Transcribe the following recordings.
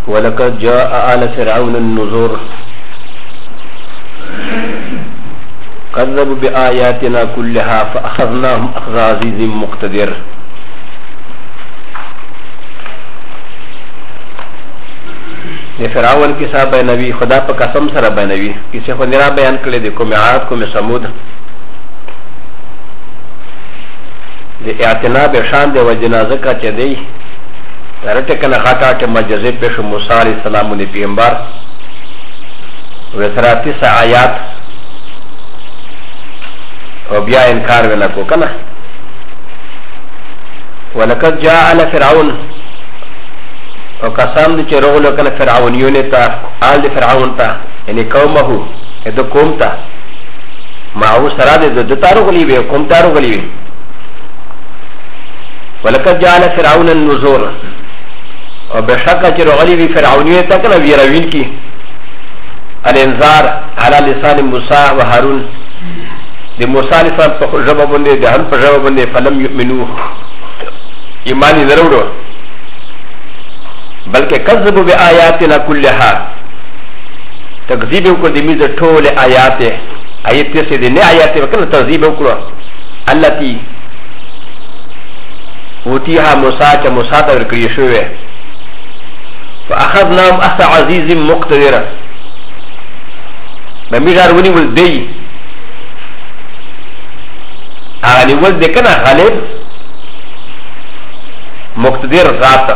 ولقد جاء آل فرعون النذور كذبوا بآياتنا كلها فأخذناهم أخذ عزيز مقتدر. د فرعون کیسه بیانوي، خدا په قسم سره بیانوي. کیسه خو نه بیان کړي د قوم عاد قوم ثمود د اعتنا به شان د وجنازه کا چ دی رټه کنه غاټه مجزه پېښ موسی عليه السلام د پیغمبر وسراتی آیات او بیا انکار ولا کو کنه. ولقد جاء على فرعون او قسم دي چې رغلو کنه فرعونیونه ته آل فرعون ته یعنی قومه د قوم ته معو سره د تارو غلی وي قوم تارو غلی وي. ولقد جاء على فرعون النذور او بشکه چې رغلی وي فرعونیونه ته کنه ویروین کی الانذار على لسان موسى وهارون د موسی علیه السلام په ژبه باندې د هارون په ژبه باندې فلم یؤمنو ایمان یې دروړو بلکې کذبوا بآیاتنا كلها تکذیب وکړو د میز ټول آیات آیت څه دي نه آیات وکړه تکذیب وکړو التي اوتیها موسی چې موسی ته ورکړی شوی فاخذناهم اخذ عزیز مقتدر بمیزار ونیول دی هغه نیول دی کنه غالب مقتدر ذات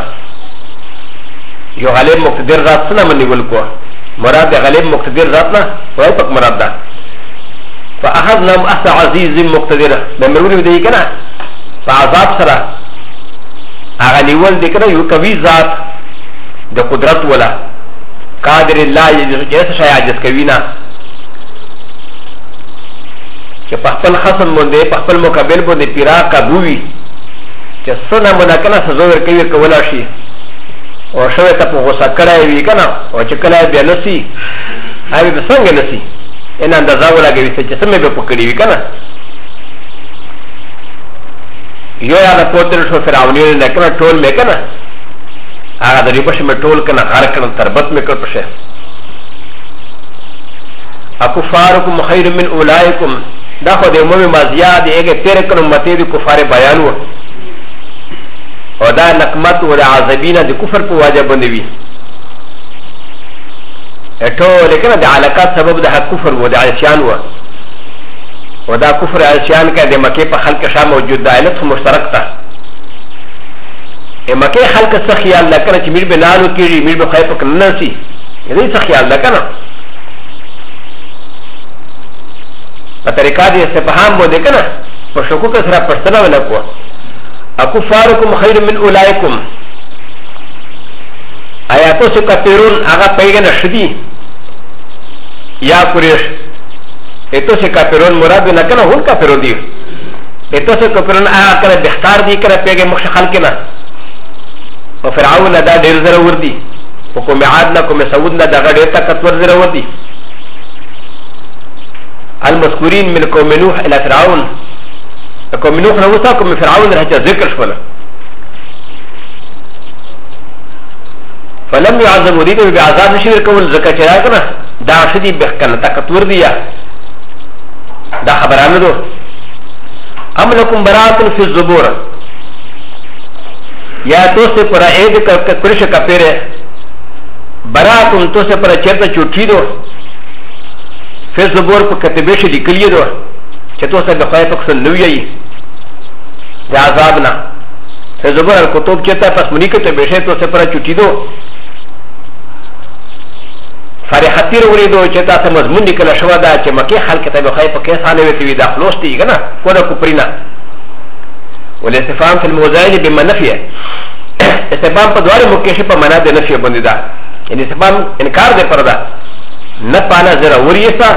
یو غالب مقتدر ذات څنګه منیول کو مراد غالب مقتدر ذات نه وای پک مراد ده. فاخذناهم اخذ عزیز مقتدر بمرور دی کنه فعذاب سره هغه نیول دی کنه یو قوي ذات د قدرت ولا قادر الله یې شای عجز کوي نه چې په خپل خصم باندې په خپل مقابل باندې پیرا قابوي چې څنګه منکنه سزور کوي کولا شي او شوی ته په غوسه کړای وي کنه او چې کله بیا نسی هغه به څنګه نسی ان اندازه ولګوي چې څنګه به پکړی وي کنه. یو یا د پوتل شو فرعونیو نه کنه ټول مې کنه هغه د ریبش مې ټول کنه غار کړه تربت مې کړ پشه اکفارکم خیر من اولئکم دا خو د عمومي مازیه د هغې تېره کړه امتې د کفار بیان و او دا نقمت و د عذابینه د کفر په واجه باندې وي ټول کنه د علاقات سبب د حق کفر و د عصیان و و دا کفر عصیان که د مکې په خلق شا موجود د علت مشترک ته مکې خلق څه خیال ده کنه چې میر به نالو کېږي میر به خی پک نه نسي دې څه خیال ده کنه په طریقه د استفهام باندې کنه په شکوک سره پښتنه ولا کو اکفارکم خیر من اولئکم آیاتو سے کافرون آغا پیغن شدی یا قریش ایتو سے کافرون مراد نکنه هون کافرون دی ایتو سے کافرون آغا کنه بختار دی کنه پیغن مخش خلقنا و فرعون دا دیر ضرور دی و کوم عادنا کوم سعودنا دا غا دیر طاقتور ضرور دی المذکورین من قوم نوح الى فرعون قوم نوح نوسا قوم فرعون رحجه ذکر شولا فلم يعذبوا دي بعذاب نشير كول زكاة چراغنا دا شدي بحكنا طاقتور دیا دا خبرانه دو ام لكم براءة في الزبور یا تو سے پر عید کرش کا پیرے براءة تو سے پر چرتا چوٹھی دو في الزبور پر کتبیش لکلیے دو چتو سے بخواہ پکسن نویئی دا عذابنا في الزبور الکتب چرتا پس منی کتبیشے تو سے پر چوٹھی دو فرحتی روڑی دو چتا سے مضمون نکل شوا دا چه مکی خلق تا بخواہ پا کیسانے ویتی وی دا خلوستی گنا کونا کپرینا والاستفام فی الموضعین بما نفیه استفام پا دوار مکیشی پا منا دے نفیه بندی دا یعنی استفام انکار دے پر دا نپانا زرا وریسا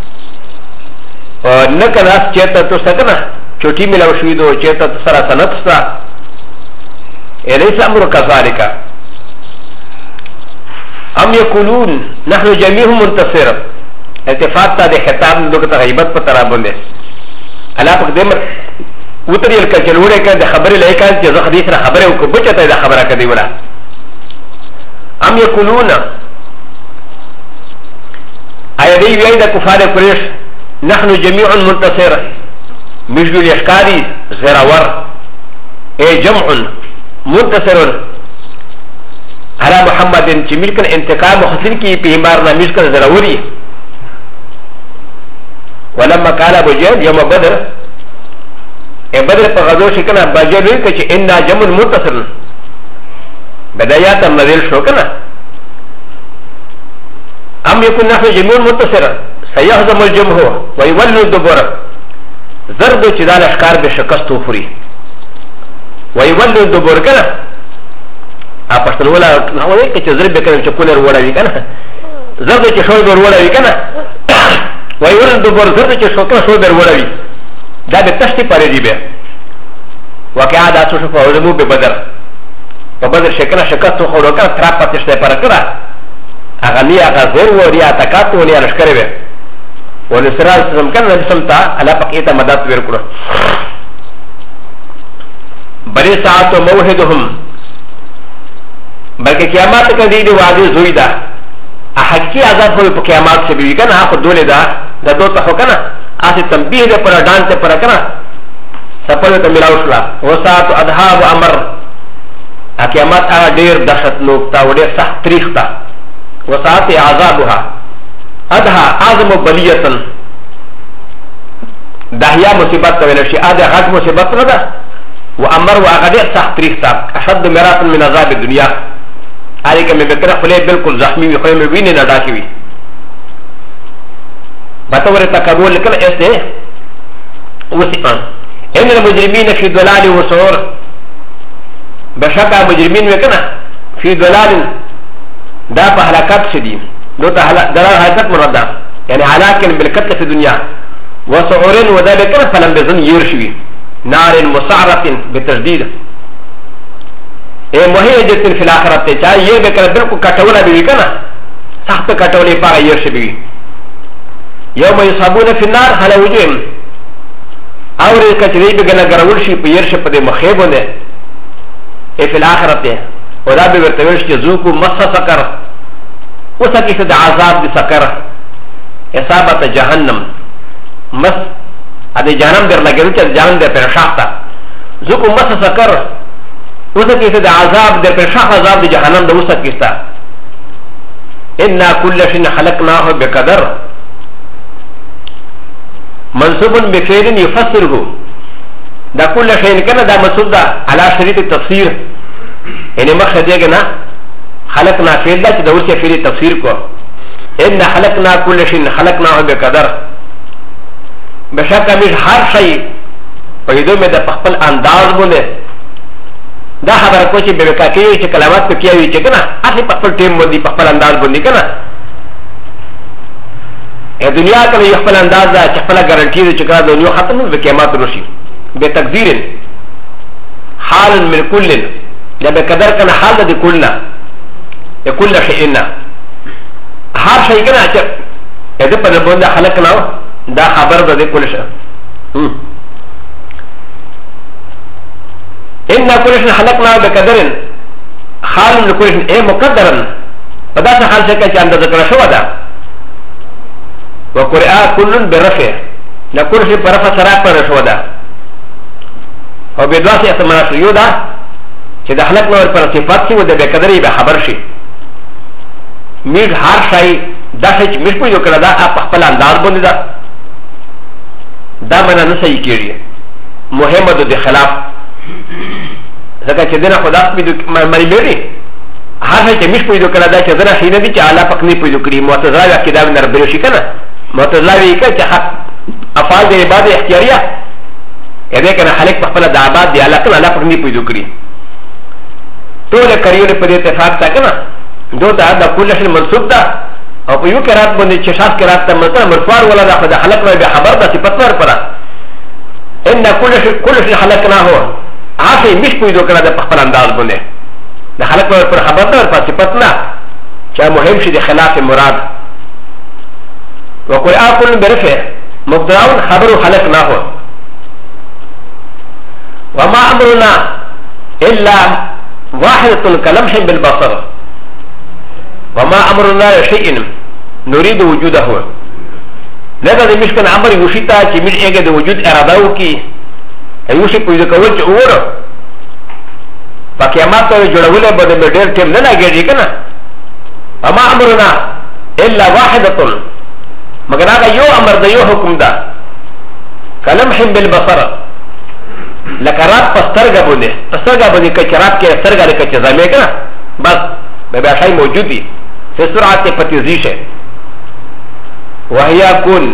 اور نکناس چیتا تو سکنا چوٹی ملاو شوی دو چیتا تو سرا سنت سا ایلیسا امرو کذالکا ام یقولون نحن جميع منتصر اتفاق تا د خطاب دغه غیبت په طرح باندې الله پاک دې وتریل کله چلوړې کړه د خبرې لای کړه چې زه حدیث را خبره وکړم چې ته دا خبره کړې ولا ام يقولون اي دي وياي دا كفار قريش نحن جميع منتصر مشغل يشكاري زراور اي جمع منتصر على محمد چملكن انتقام حسن کی پیمارنا مشکل زراوری ولما قال ابو جهل يوم بدر اي بدر پر غزو شکنا بجل کہ انا جمع منتصر بدايات النزيل شو كنا ام يكون نحن جميع منتصر سيهزم الجمهور ويولوا الدبر زرد چدال اشكار بشكست وفري ويولوا الدبر كنا اپشتن ولا نحوه كچ زرد بكنا چكولر ولا وي كنا زرد چ شو در ولا وي كنا ويولوا الدبر زرد چ شو در ولا وي دا بتشتي پاري دي به وقعا دا سو شو فوزمو ببدر بدر شکنا شکست و خودکا تراب پتشته پر کرا اغنی اغا زیر و ریا تکات و نیا نشکره بے و نسرال سزم کن نجسم تا علا پقیتا مدد ویر کرو بلی ساعت و موحدهم بلکہ قیامات کا دیدی واضح زوی دا احقی عذاب ہوئی پا قیامات سے بیوی کنا آخو دولی دا دو تخو کنا آسی تنبیح دے پرا ڈانتے پرا کنا سپلو تا ملاو شلا و ساعت و ادھا و امر اقیامات آغا دیر دشت نوکتا و دیر سخت تریختا و ساعت عذابها ادها اعظم بلیتن دهیا مصیبت تولشی آده غد مصیبت ندا و امر و آغا دیر سخت تریختا اشد مراتن من عذاب دنیا آده که میں بکر خلی بلکل زخمی وی خلی میں وینی نداکی وی بطور تقبول لکل ایسے وسیعان ان المجرمین فی دلال و سعور بشكا مجرمين وكنا في ضلال دا فهلاكات شديد دو دلال هلاكات مردا يعني هلاك بالقتل في الدنيا وسعور وذا بكنا فلم بزن يرشوي نار مسعرة بتجديد اي مهيجة في الاخرة چاہے یہ بكنا بلکو کٹولا بھی کنا سخت کٹولی پاگا يرشوي يوم يصابون في النار على وجوههم اور کچری بگنا گرولشی پا يرشي پا دے مخیبو دے في الآخرة ودا بيرتوش جزوكو مسا سكر وسكي سد عذاب دي سكر إصابة جهنم مس هذا جهنم در لگرو چه جهنم در پرشاختا زوكو مسا سكر وسكي سد عذاب در پرشاخ عذاب دي جهنم در وسكي ستا إنا كل شيء خلقناه بقدر منصوب بفعل يفسره دا كل شيء كان دا منصوب دا على شريط التفسير يعني مقصد يجي نا خلقنا فعل دا دا وسع فعل التفسير كو ان خلقنا كل شيء خلقناه بقدر بشكل مش هر شيء فيدو میں دا خپل انداز بوله دا خبر کو چې بلکا کې چې کلمات په کیوي چې کنه اصلي خپل ټیم باندې خپل انداز باندې کنه ا دنیا کې خپل انداز دا چې خپل ګارانټي دې چې کړه د نو ختم به قیامت راشي بتقدير حال من كل ده بقدر كان حال ده كلنا كل شيئنا هر شيء كان اذا بنبدا خلقنا ده خبر ده كل شيء ان كل شيء خلقنا بقدر حال من كل شيء مقدرا فدا حال شيء كان ده ذكر شو ده وقرئ كل برفع لكل شيء برفع سرا پر شو ده او بدواسي اتمنى سيودا چې د خلق نور پر صفات سی و د بقدرې به خبر شي میږ هر شای دا چې مش په یو کړه دا په خپل انداز باندې دا معنا نه صحیح کیږي محمد د خلاف ځکه چې دنه خدا په دې مری لري هر شای چې مش په یو کړه دا چې دنه شي نه دي چې اعلی پک نه په یو کړی معتزله کې دا نه بل شي کنه معتزله وی چې حق افعال د عبادت اختیاریه اذا كان خلق بخبل دعابات دي على كل علاقه ني بيدو كري طول كريون پر اتفاق تا كنا دو تا دا كل شيء منسوب دا او په یو قرات باندې چې شاف قرات ته مطلب مرفوع ولا دا خدای خلق ما به خبر دا صفت ور پره ان كل شيء خلقنا هو عاصي مش بيدو کړه د خپل انداز باندې دا خلق ور پر خبر دا ور په صفت نه چې مهم شي د خلاف مراد وقل اكل برفع مبدأ خبر خلقنا هو وما امرنا الا واحده كلمح بالبصر وما امرنا شيء نريد وجوده لذا دي مشكن امر يوشيتا چي مش اگه دي وجود اراده وكي يوشي پوزه کول چه اوورو پا قیامات تو جوڑوله بده بدر تیم نه لگیږي کنه وما امرنا الا واحده مگر هغه یو امر د یو حکم ده کلمح بالبصر لکرات پسترګه بونه پسترګه بونه کچرات کې سترګه لکه چې زمې کنه بس به شای موجود دي په سرعت په تیزیشه وهي كون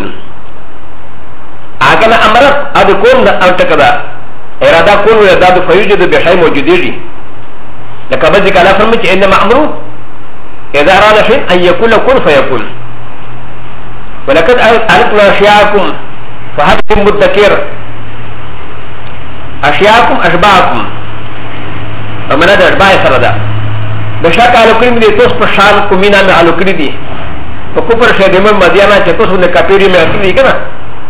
اگنا امرت اد كون انتقدا اراده كون ولا د فيوجد به شای موجود دي لکه بعضی کله فرمي چې انما امره اذا اراد شيء ان يكون كن فيكون ولقد ألقنا أشياءكم فهل مدكر أشياءكم أشباهكم ومن هذا أشباه سردا بشاك على كل من يتوس بشان كمينا من على كل دي فكبر شيء من مديانا تتوس من كابيري من أكل دي كنا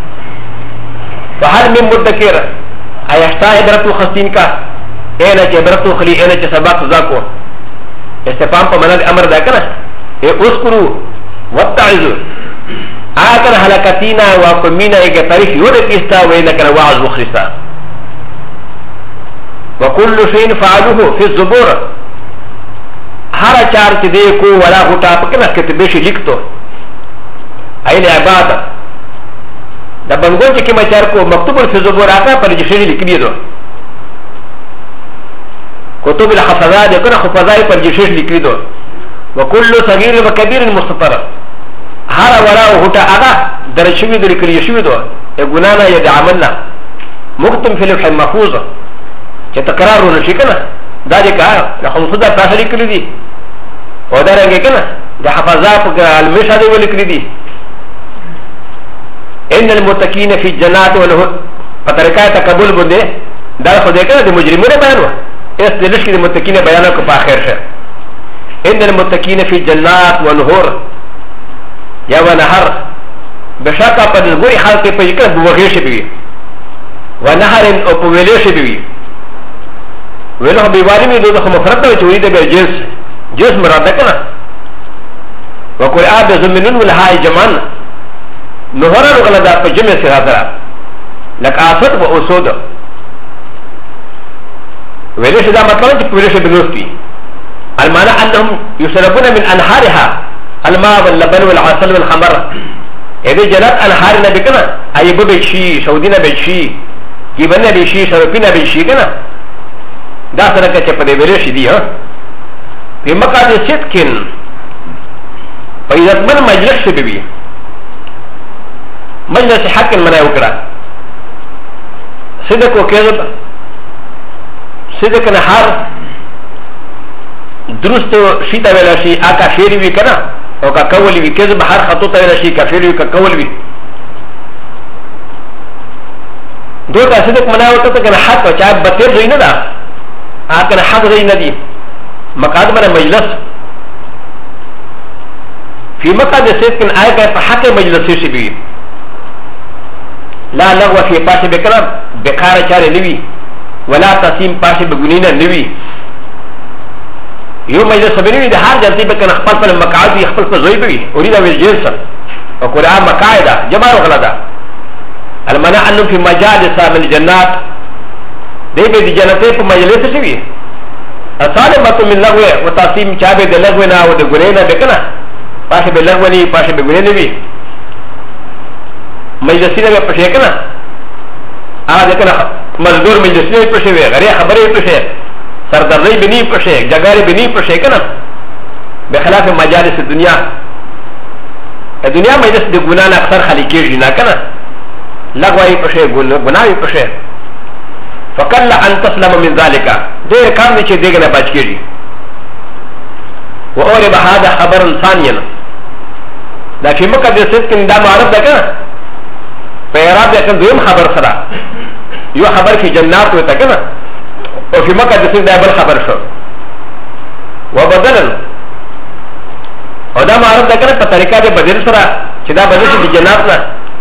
فهل من مدكر أيشتا عبرت خستين كا أين عبرت خلي أين سباق ذاكو استفام فمن الأمر ذا كنا اذكروا واتعظوا آكن حلقتنا وقمنا إيجا تاريخ يودك إستا وإنك نواعظ وخرسا وكل شيء فعلوه في الزبور هر چار چه دیکو ولا غطا پکنا کتبشی لکتو این عبادت دا بنگون چه کما چار کو مکتوب في الزبور آکا پر جشنی لکلی دو کتب الحفظاء دیکنا حفظاء پر جشنی لکلی دو وكل صغير وكبير مستطر هر ولا غطا آغا درشوی دو لکلی شوی دو گنانا یا دعملنا مکتم فی لوح محفوظ چه تقرار رو نشی کنا دا دی که لخمسو دا تاسا لکلی دی و دا رنگی کنا دا حفظا پا المشا دی و لکلی دی ان المتقین فی جنات و لہو پا طریقہ تقبل بنده دا خودے کنا دی مجرمون بیانو اس دلشکی دی متقین بیانو کو پا خیر شا ان المتقین فی جنات و لہور یا و نهر بشاکا پا دزگوری حال کے پا جکر بوغیش بیوی و نهر او پا ویلیش بیوی ویلو بیواری می دو دخو مفرد دا چوری دا بی جنس مراد کنا و کوئی آب زمینون ولهای جمان نهارا رغلا دا پا جمع سرادرا لک آسد و اصود ویلیش دا مطلب چی پولیش بنوستی المانا انهم یسربون من انحارها الماء واللبن والعسل والخمر ایدی جنات انحار نبی کنا ایبو بیشی شودی نبیشی گیبن نبیشی شرپی نبیشی کنا دا سره چې په دې ویلې شي دی ها په مکه د صدقین په عزتمن مجلس شي بي مجلس حق منه وکړه صدق او کذب صدق نه هر درست شي دا ویل شي اکا شری وی کنه او کا کول وی کذب هر خطو ته ویل شي کافر وی کا کول وی دوه صدق منه وکړه کنه حق او چا بتر زین نه آکن حق زي ندي مقاد من مجلس في مقاد سيد كن آية فحق مجلس شبي لا لغو في پاش بكرم بكار چار نوي ولا تسيم پاش بگنين نوي يو مجلس بنوي ده هر جلسي بكن اخفل پر مقاد بي اخفل پر زوي بي اريد بالجنس وقرآن مقاعدة جمال وغلدا المنع انه في مجالس من الجنات دي بي جنته په مجلس شوی اصالمه من لغوه وتقسيم چابه د لغونا او د ګرینا بکنه پاشه به لغونی پاشه به ګرینې وی مجلسینه به پښه کنه هغه کنه مزدور مجلسینه پښه وی غری خبرې پښه سردردی بنی پښه جګاری بنی پښه کنه بخلاف مجالس الدنيا الدنيا مجلس د ګنا نه اکثر خالی کیږي نه کنه لغوی پښه ګناوی پښه فقل ان تسلم من ذلك دير كان دي ديغنا باچكيجي واورب هذا خبر ثانيا لكن مكه دي سيتكن دا معرف ده كان فيراب لكن دوم خبر سرا يو خبر في جنات وتكنا وفي مكه دي سيت دابل خبر شو وبدلا ودا معرف ده كان بطريقه دي بدل سرا كدا بدل في جناتنا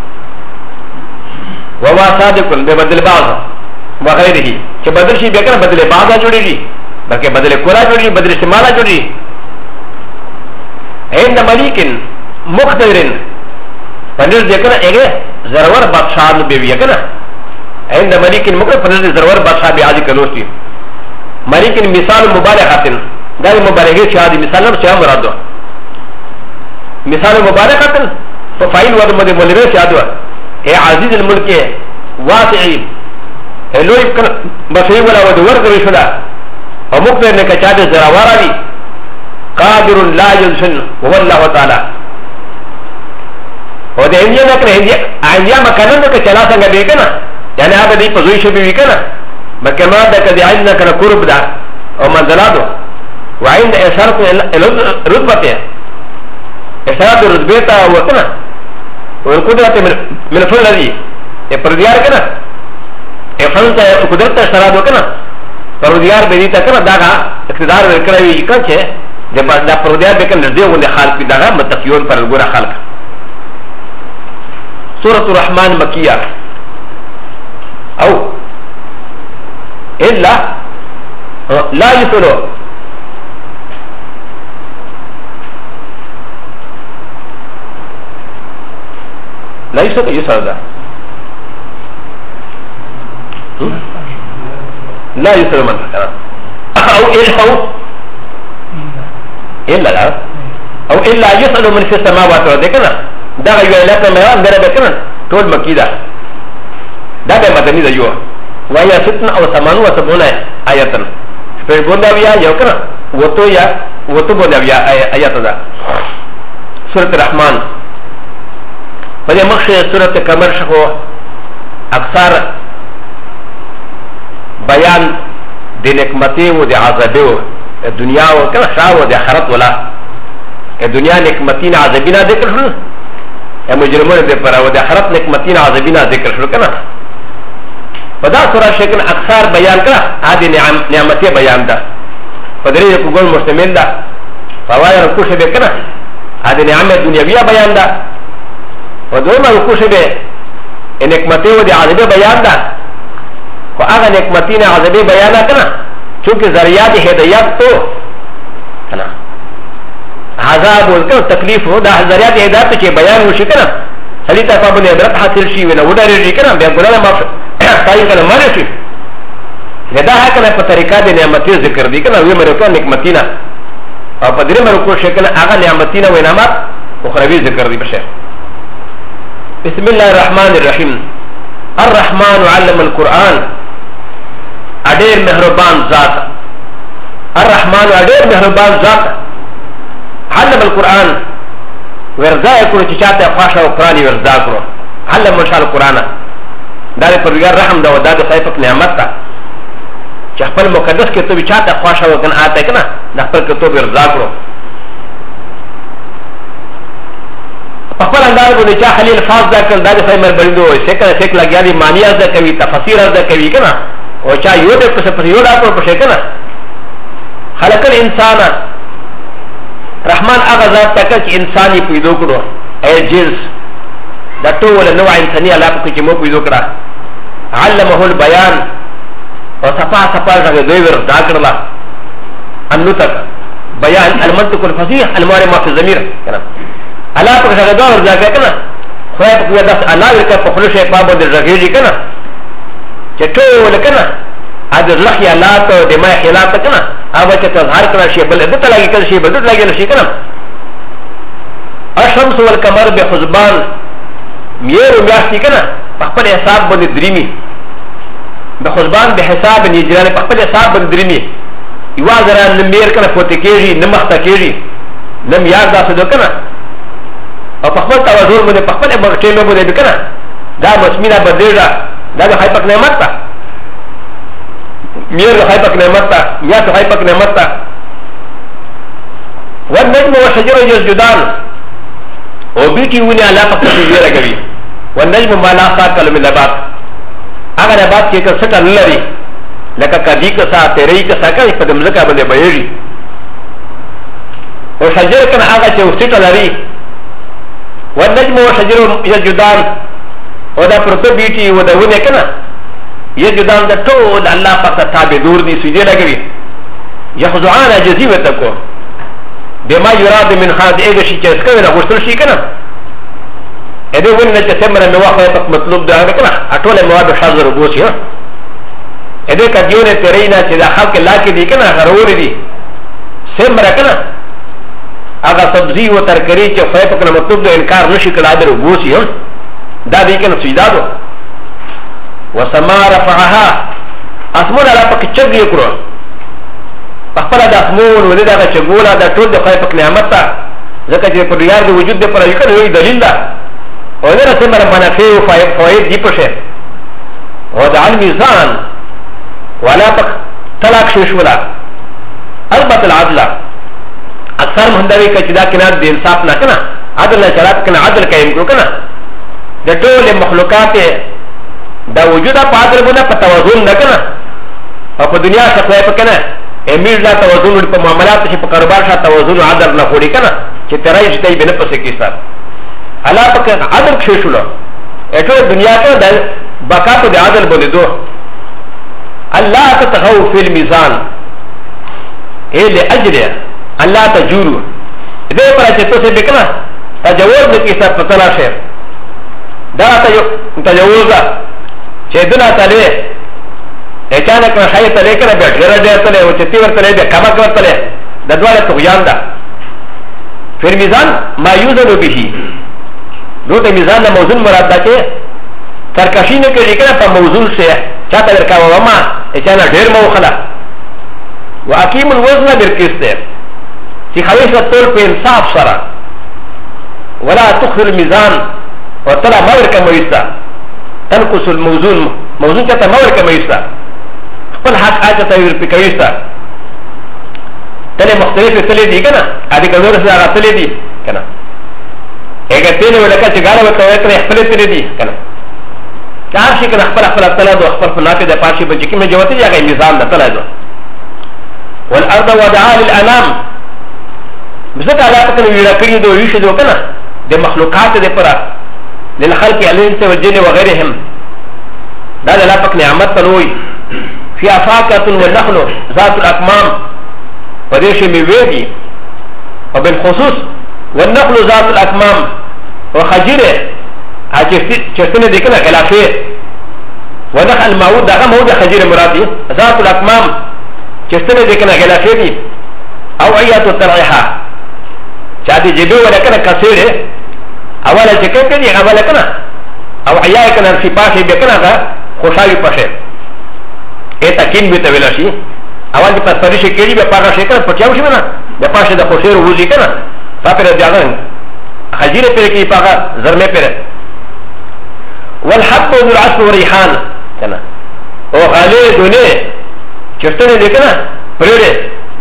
وما صادق ببدل بعض وغيره کہ بدل شي بکر بدل بعضا جوڑی بلکہ بدل کولا جوڑی بدل استعمالا جوڑی عند مليك مقتدر فنرد يكنا ايه زرور بادشاہ بيبي يكنا عند مليك مقتدر فنرد زرور بادشاہ بيعادي كنوشي مليك مثال مبالغة ده مبالغة شهادي مثال شهاد مرادو مثال مبالغة ففايل ود مد ملغة شهادو ايه عزيز الملك واسعي لو يمكن بسيء ولا ودور كريشولا ومقتدر نكشاد زراوارا قادر لا يلسن هو الله تعالى وده هنديا نكره هنديا مكانه نكشلا سنگا بيكنا يعني هذا دي بزويش بيكنا مكانه ده كذي عندنا كنا قرب ده او منزلاته وعند اشاره رتبته اشاره رتبته وكنا والقدره من فضل الذي يفرديار كنا يفرنت قدرت اشاره وكنا فروديار بديتا كنا داغا اقتدار وكراوي كانچه دا فروديار بكن نزدې ولې خالق دغه متفیون پر ګوره خلق سورة الرحمن مكية او الا لا يسلو لا يسلو يسلو ده لا يسلو من او الا لا او الا يسلو من في السماوات والارض دا غيرت ما اندر بكنا طول مكيدا دا به مدني دا يو ويا ستنا او 78 اياتن في بوندا بيا يوكنا وتو يا وتو بوندا بيا ايات دا سوره الرحمن فدي مخشى سوره القمر شو اكثر بيان دي نعمتي ودي عذابه الدنيا وكنا شاو ودي اخرت ولا الدنيا نعمتين عذابنا ذكر مجرمون دي پر او د خراب نعمتین عذابینا ذکر شروع کنا فدا سورہ شکن اکثر بیان کرا آدی نعمتی بیان دا فدری کو گل مشتمل دا فوایا رکوش بے کنا آدی نعمت دنیاویہ بیان دا ودوما رکوش بے نعمتی و دی عذابی بیان دا و آغا نعمتین عذابی بیانا کنا چونکہ ذریعات ہدایت تو کنا عذاب وذكر تكليف هو ده ذريعه هدايات كي بيان وشكنا سليتا فابن عبرت حاصل شيء ولا ودا رجكنا بيقولنا ما كاي كلام ما شيء لذا هكذا بطريقه دي نعمتي ذكر دي كنا وي مركو نعمتينا او بدري مركو شكنا اغا نعمتينا وينامات اخروي ذكر دي بشر بسم الله الرحمن الرحيم الرحمن علم القران ادير مهربان ذات الرحمن ادير مهربان ذات علم القرآن ورزا يكون تشاته خاشا وقراني ورزا كرو علم مشال القرآن داري پرویگر رحم دا وداد خیفک نعمت تا چه خپل مقدس کتوبی چاته خاشا وکن آتا کنا دا خپل کتوبی ورزا کرو خپل انداز بوده چا خلیل فاظ دا کل دا خی مربریدو سیکل سیکل لگیا دی معنی از دا کوي تفسیر از دا کوي کنا او چا یو دے پس یو دا پر پشے کنا خلق الانسان رحمان اغا ذات تکا چی انسانی پیدو کرو اے جنس دا طول نوع انسانی علاقو کچی مو پیدو کرا علمه البیان و صفا صفا شاگه دوی ورزا کرلا انو تک بیان المنطق الفصیح المار ما فی الضمیر علاقو شاگه دو ورزا کرنا خواهی پکویا دست علاوی ورکا پخلوش اقبابو در رغیجی کنا چی طول کنا هذا الرخي حالات دماء حالات كنا هذا تظهر كنا شيء بل ادت لاقي كذا شيء بدت لاقي شيء كنا الشمس والقمر بحسبان مير ومياشتي كنا بخبر حساب بن دريمي بحسبان بحساب نيجران بخبر حساب بن دريمي يوازرا نمير كنا فوتكيجي نمختا كيجي نم يار دا سدو كنا او بخبر توازور من بخبر بغتيمه بن كنا دا مسمينا بديجا دا بخيبك نعمتا مير خيبك نعمتا ميات خيبك نعمتا والنجم والشجر يسجدان وبيتي وني على فقط غير غبي والنجم ما لا ساكل من نبات اگر نبات کې څه ټل لري لکه کدی کسا تیرې کسا کوي په دمزکه باندې بهيږي او شجر کنه هغه چې وسټ لري والنجم والشجر يسجدان او دا پرته بیٹی و دا ونه کنه يجدان دا طول الله فقط تابع دور دي سجده لگوي يخضعان جزيوة تكو بما يراد من خاد ايه شيء كذا غسل شيء كنا اده ولنا تسمى مواقع مطلوب ده كنا اطول مواد حاضر وبوسي ها اده كديونه ترينا كذا خلق لاكي دي كنا غرور دي سمرا كنا اغا سبزي و ترکری چه خواهی پکنا مطلوب ده انکار نشی کل عدر و بوسی هم دا دی کنا سجدا دو و سما رفعها اسمون علا پک چگ یکرو اخپلا دا اسمون و دا چگولا دا طول ده خواهی پک نعمت تا ذکر چه پر ریار ده وجود ده پر یکن وی دلیل دا و دا سمرا منافع و فواید دی پشه و دا الميزان ولا پک طلاق شوشولا البت العدلہ اکثر مهندوی کا چدا کنات د انصاف نہ کنا عدل شرات کنا عدل قائم کو کنا د ټول مخلوقات دا وجود په عدل بنا په توازن نه کنا او په دنیا څخه په کنا امیر لا توازن په معاملات کې په کاروبار سره توازن عدل نه خوري کنا چې ترای شته بنه پسې کیسه الله پاک عدل کې شولو اټول دنیا ته د بقا په عدل بولې دو الله تتخو فی الميزان اے لاجل الله تجورو دې پر چې تاسو به کنه تجاوز د کیسه په تلا شهر دا تجاوز دا چې دنا تعالی اچانک راځي ته لیکنه به ډېر ډېر ته او چې تی ورته به کما کوته د دواړه توغیان ده فر میزان ما یوزن به دوته میزان د موضوع مراد ده چې سرکشی نه کوي کنه په موضوع سره چاته ورکاوه ما اچانک ډېر مو خلا واقیم الوزن بالقسط في خويش الطول في انصاف سرا ولا تخر الميزان وطلع مورك ميسا تنقص الموزون موزون كتا مورك ميسا قل حق آجة تغير في كويسا تلي مختلف تلي دي كنا هذه كذور سيارة تلي دي كنا اگر تيني ولكا چگانا وكويتنا احفلت تلي دي كنا چار شي كنا اخفل اخفل اختلا دو اخفل فناكي دا پاشي بجيكي من جواتي جاگا ميزان دا تلا دو والارض ودعا للانام بزرگ الله تکن ویرا کری دو ویش دو کنا ده مخلوقات ده پرا للخلق الانس والجن وغيرهم دا الله پاک نعمت تلوی فی افاقات والنخل ذات الاکمام ودیش میویدی وبالخصوص والنخل ذات الاکمام وخجیره چرتنه ده کنا خلافه ونخل المعود دا موضع خجیر مرادی ذات الاکمام چرتنه ده کنا خلافه دی او ایات الترعیحا شادي جبه ولا كنا كثيره اولا جكن كدي اولا كنا او عيا كنا في باشي بكنا دا خوشاوي پشه اي تاكين بتويلا شي اول دي پسريش كيري به پاگا شي كنا پچاو شي بنا به پاشه دا خوشير وزي كنا فاپر دياغن خجيره پر كي پاگا زرمه پر والحب ذو العصف والريحان كنا او غالي دونه چرتنه دي كنا پريره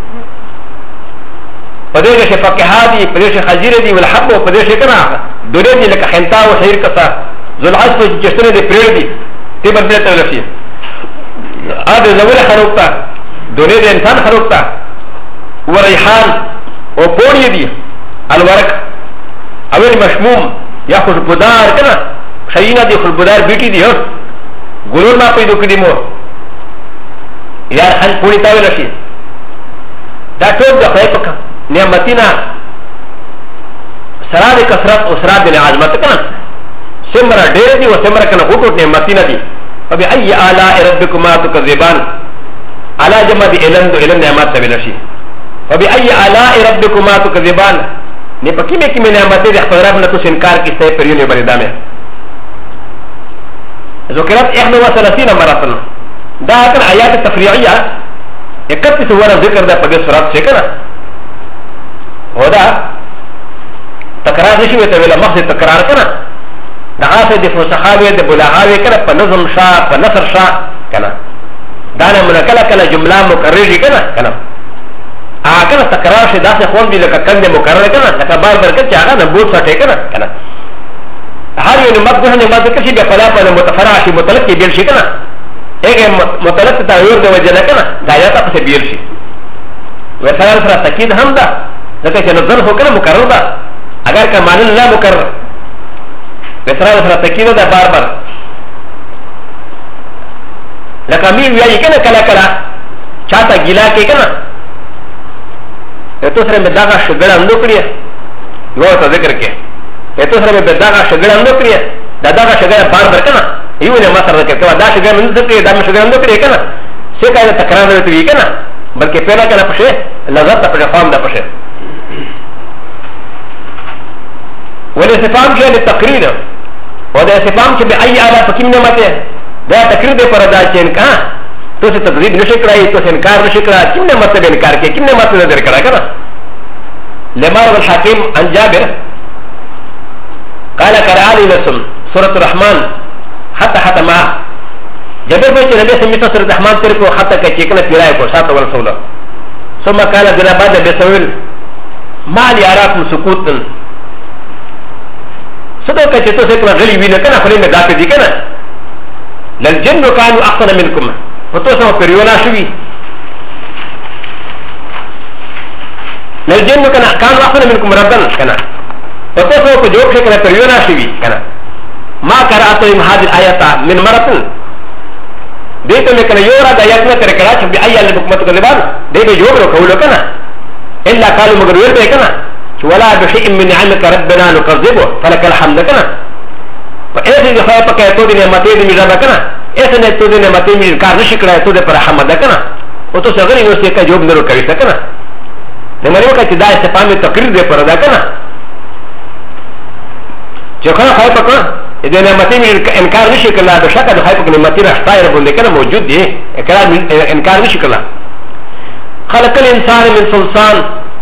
پدیش فقهادی پدیش خجیردی والحب و پدیش کنا دوری دی لکه خنتا و شعیر کسا ذوالعصف جستنه دی پریر دی تی بدلت ولفی آد زول خروق تا دوری دی انسان خروق تا و ریحان و پوری دی الورق اول مشموم یا خوشبودار کنا شیینا دی خوشبودار بیٹی دی گلور ما پیدو کدی مور یا خن پوری تاوی لفی دا ٹوب دا خواهی پکا نعمتنا سراد كثرت و سراد عظمت كنا سمرا دير دي و سمرا كنا غوطوت نعمتنا دي فبأي آلاء ربكما تكذبان على جمع دي علم دو علم نعمت تبلشي فبأي آلاء ربكما تكذبان نپکی میں کی میں نعمتیں دي اخبار رب نتوس انکار کی ستے پریونی بردامے ذکرت 31 مرتن دا اکن آیات تفریعیہ 31 ورہ ذکر دا پدی سرات سے کنا ودا تکرار نشي وته ویلا مخزي تکرار کنه دا غاسه د فصحاوی د بلاغاوی کنه په نظم شا په نثر شا کنه دا نه منکله کله جمله مکرری کنه کنه کنه تکرار شي داسه خون دي لکه کنده مکرر کنه لکه بار بار کې هغه نه بوت سټه کنه کنه هر یو نعمت نه نعمت کې شي په خلاف نه متفرع شي مطلق کې بیل شي کنه اګه مطلق تغیر د وجه نه کنه دا یا تاسو بیل شي وسره سره تاکید هم ده ځکه چې نظر هو کنه مکرر ده اگر که معنی نه مکرر وسره سره تاکید ده بار بار لکه می ویایي کنه کله کله چاته ګیلا کې کنه تو سره به داغه شګړه اندو کړی یو ته ذکر کې تو سره به داغه شګړه اندو کړی دا داغه شګړه بار بار کنه یو نه ما سره کې دا شګړه من څه کې دا شګړه اندو کړی کنه څه کای تکرار نه وی کنه بلکې پیدا کنه پښه لذت په فهم ده پښه والاستفهام کې للتقرير و د استفهام کې به اي اعلی پکې نعمت دا تقریر به پر ادا چین کا تو څه تکذیب نشي کړای تو څه انکار نشي کړای کوم نعمت به انکار کې کوم نعمت نه در کړای کنه لما الحاکم عن جابر قال قرأ لي لسم سورة الرحمن حتى ما جابر بن نبي سميت سورة الرحمن تركو حتى كيكنا في رايكو ساتو والرسول ثم قال بنا بعد بسويل ما لي أراكم سكوتا سدو كتو سيكنا غلي بينا كنا خلينا دافع دي كنا للجن كانوا أحسن منكم فتوسما بريونا شوي للجن كانوا أحسن منكم ربنا كنا فتوسما كجوك كنا بريونا شوي كنا ما قرأتهم هذه الآيات من مرة ديتو مكنا يورا داياتنا تركراش بأي لبكمة كذبان ديتو يورا كولو كنا إلا قالوا مغرور بي كنا ولا بشيء من نعمك ربنا نكذبه فلك الحمد كنا فإذا دخل بكيتو دي نعمتي دي مجرد كنا إذا نتو دي نعمتي مجرد كار نشكرا يتو دي پر حمد كنا وتو سغري نوسي كا جواب نرو كريسا كنا نمريو كا تدا استفامي تقرير دي پر دا كنا جو كنا خواهي پا كنا إذا نعمتي مجرد انكار نشكرا بشاكا دخل پا نعمتي رشتاي ربون دي كنا موجود دي انكار نشكرا خلق الإنسان من صلصان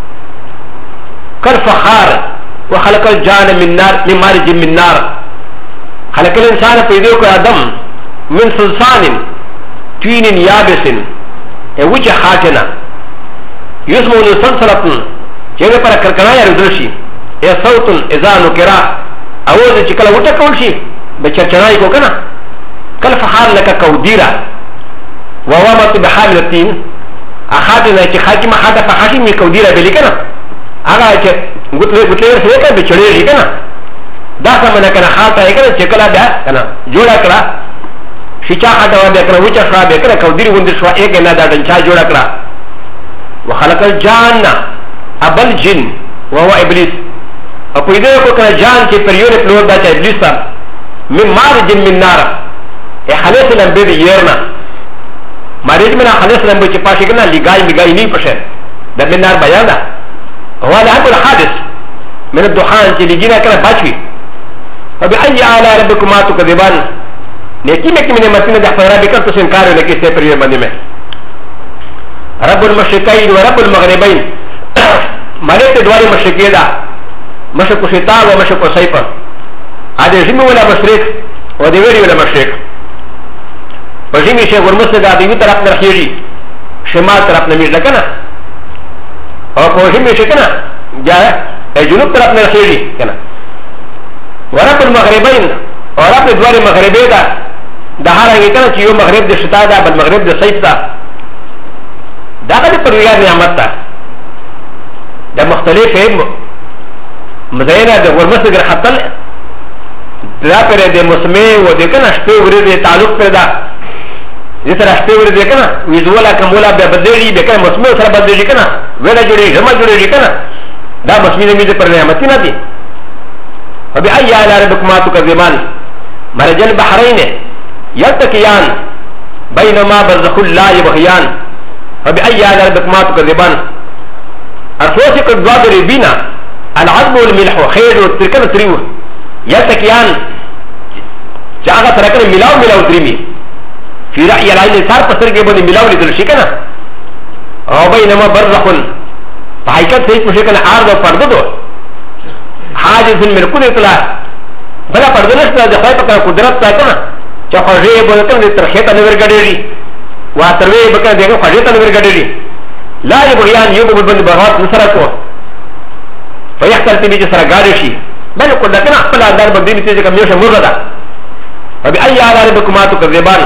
كالفخار وخلق الجان من نار من مارج من نار خلق الانسان فيديوك ادم من صلصان تين يابس وجه خاتنا يسمون سلسلة جيبه پر كركنا يردرشي يا صوت اذا نكرا اوز چكلا وٹا کولشي بچرچناي کو کنا كالفخار لك كوديرا ووامت بحامل التين اخاتنا چ خاتمه حدا فحاشم كوديرا بلي کنا هغه چې ګوتلې سره کې بچړې کنه دا څنګه کنه خاطه یې کنه چې کله دا کنه جوړه کړه شيچا خاطه و دې کنه وچا شوا به کنه کودري وندې شوا یې کنه دا دنچا جوړه کړه وخلق الجان ابل جن وهو ابلیس او په دې کو کنه جان چې پر یو پلوړ دا چې ابلیس تا من مارج من نار ای خلاص لمبه دې يرنا مارج من خلاص لمبه چې پاشي کنه لګای نه پشه د من نار بیان ده هو لعب الحادث من الدخان تلجينا كان باشوي فبأي آلاء ربكما تكذبان لكن من المتين دحفر ربك تسنكار لك سيبري مدمه رب المشرقين ورب المغربين مالك دوار مشرقين دا مشرق شتاء ومشرق صيفا هذا جمع ولا مشرق ودويري ولا مشرق وجمع شيء ورمسك هذا يطرق نرخيجي شمال طرف نمير لكنا او کوشش میں شکنا جائے جنوب طرف میں رسیدی کنا ورب المغربین اور رب دوار مغربی دا دہارا گی کنا چیو مغرب دے شتا دا بل مغرب دے صیف دا دا قدر پرویار نعمت دا دا مختلف ہے مزینہ دا ورمس گر خطل دا پر دے مسمع و دے کنا شپے وری دے تعلق پر دا جس طرح شپے وری دے کنا ویزولا کمولا بے بدلی بے کنا مسمع سر بدلی کنا ولا جوړي جمع جوړي کنه دا مسمینه می دې پر نعمت نه دي وبأي آلاء ربكما تكذبان مرج البحرين يلتقيان بينما برزخ لا يبغيان وبأي آلاء ربكما تكذبان أرفوسك الضاد ربينا العظم والملح خير والتركن تريو يلتقيان جاء تركن ملاو تريمي في رأي العين صار پسر کے بني ملاو لدرشي کنه او بينما برزخون فحقیقت سيد مشکل عارض و پرددو حاجز من كل اطلاع بلا پردنشتا دخوائی پکر قدرت تا کنا چا خوشی بولتن دی ترخیتا نور گڑیری و تروی بکر دیگو خوشیتا نور گڑیری لا یبغیان یوب بلبند بغات نسرکو فیختلتی بیچ سر گاڑیشی بل قدر کنا اقبل اندار بردینی تیزی کم یوش مرده وبأي آلاء ربكما تكذبان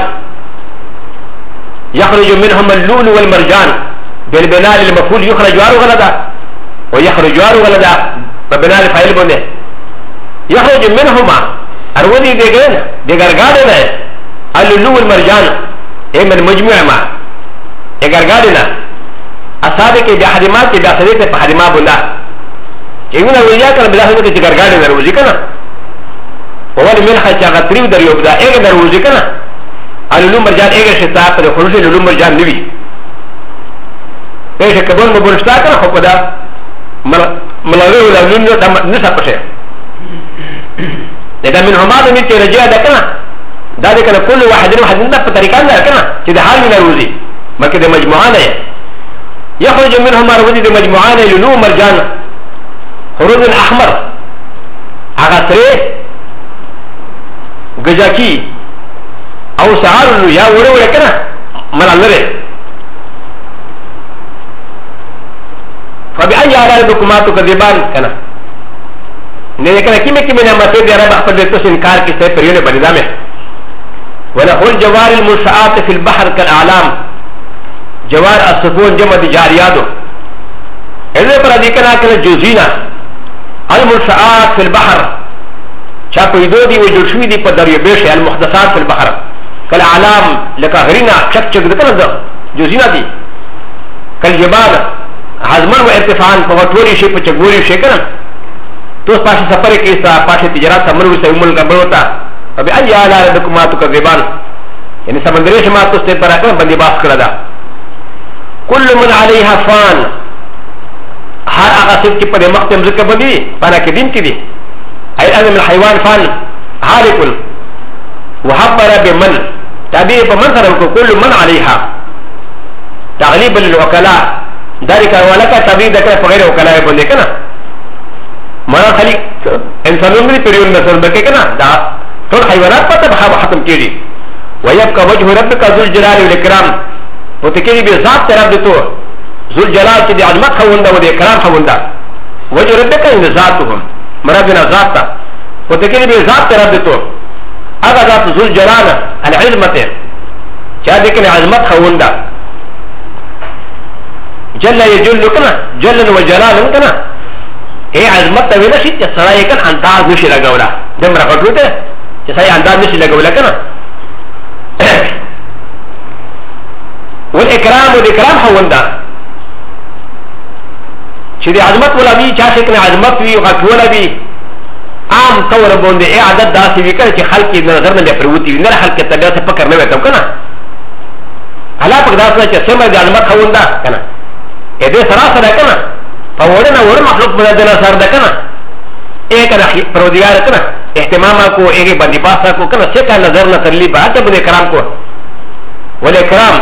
يخرج منهم اللؤلؤ والمرجان بالبناء المفعول يخرج وارو غلدا ويخرج وارو غلدا ببناء الفاعل بنده يخرج منهما ارودي ديگن ديگرگادنا اللؤلؤ والمرجان اي من مجموع ما ديگرگادنا اصحاب کې بیا حرمات کې بیا سړي ته په حرما بولا چې موږ ویل کړه بیا سړي چې ګرګاډي دروځي کنه اول من خچا غتریو دریو بدا اګه دروځي کنه الولو مرجان اګه شتا په خروج الولو مرجان نیوي پېښه کبون مبرشتا کنه خو پدا ملغه ولا نو د نشه پشه دا من هماد من چې رجیا ده کنه دا ده کنه كل واحد په طریقه نه کنه چې د حال نه روزي مکه د مجموعه نه يخرج منهما روزي د مجموعه نه لولو مرجان خروج احمر هغه سره گجاکی او سعار یا وره کنه ملالره فبأي آلاء ربكما تكذبان كنا نيكنا كيما كيما نعمتي دي رب أخبر بيتوش إنكار كي سيد بريون بنظامه ونحو الجوار المنشآت في البحر كالأعلام جوار الصفون جمع دي جاريادو إذا پر ذكرنا كنا جوزينا المنشآت في البحر چا پیدو دی و جرشوی دی پا دریبیش المحدثات في البحر كالأعلام لکا غرینا چک چک دکنا دو جوزینا دی كالجبال حزمن و ارتفاعن پا وطوری شی پا چگوری شی کنن تو اس پاشی سفر کیسا پاشی تجارات سمروی سا امول کا بروتا ابی ای آلا ردکما تو کذبان یعنی سمندری شما تو ستے پر اکن بندی باس کردا کل من علیها فان ہر آغا سب کی پدے مختم ذکر بندی پانا کی دین کی دی ای ازم الحیوان فان حالکل وحبر بمن تابیر پا من سرم کل من علیها تغلیب للوکلا ذلك ولك تبيد ذكر غير وكلاء بندي كنا ما خلي انسانون من بريون مثل بكي كنا دا طول حيوانات پتہ بخاب ختم کیجی ويبقى وجه ربك ذو الجلال والاكرام وتكيري بذات طرف دتو ذو الجلال کی عظمت خوندا و اکرام خوندا وجه ربك ان ذاتهم مرادنا ذاتا وتكيري بذات طرف دتو اغا ذات ذو الجلال العظمت چا دکن عظمت خوندا جل يجل كنا جل وجلال كنا هي عظمت طويله شيء سراي كان انداز نشي لغولا دم رفضوته سراي انداز نشي لغولا كنا والاكرام والاكرام حوندا شدي عظمت ولا بي چا شكل عظمت وي غټوله بي عام طور باندې اي عدد داسي وي کنه چې خلق نظر نه پروتي نه خلق طبيعت فکر نه وته کنه حالا په داسه چې سمه د عظمت حوندا کنه ا دې سره سره کنه په ورنه ور مخلوق بدل سره ده کنه اې کنه پرودیار کنه اهتمام کو اې باندې پاسا کو کنه څه کا نظر نه ترلی باته باندې کرام کو ول اکرام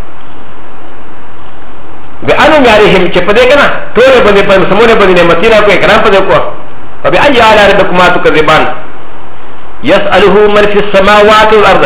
بانو یارهم چې په دې کنه ټول باندې په سمونه باندې نعمتینا کو اکرام په دې کو او بیا ای علی ربکما تکذبان يسأله من في السماوات والارض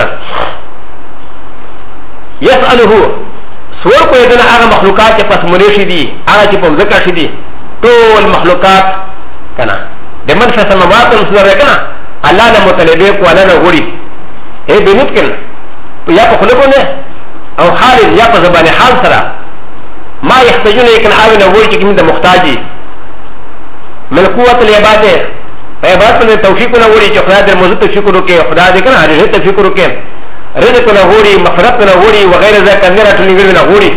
يسأله سور کو دنا هغه مخلوقات چې پس مونږ شي دي هغه چې په ذکر شي دي ټول مخلوقات کنه د من څه سماوات سره کنه الله نه مطلبه کو الله نه غوړي اے بممکن یا په خلقونه او حال یا په زبان حال سره ما يحتاجون لیکن هغه نه غوړي چې کوم د محتاجي من قوت العباده عبادت له توفیق نه غوړي چې خدای دې موږ ته شکر وکړي خدای دې کنه هغه ته شکر وکړي رزق نه غوړي مغفرت نه غوړي وغيرها ذکر نه ټولې نه غوړي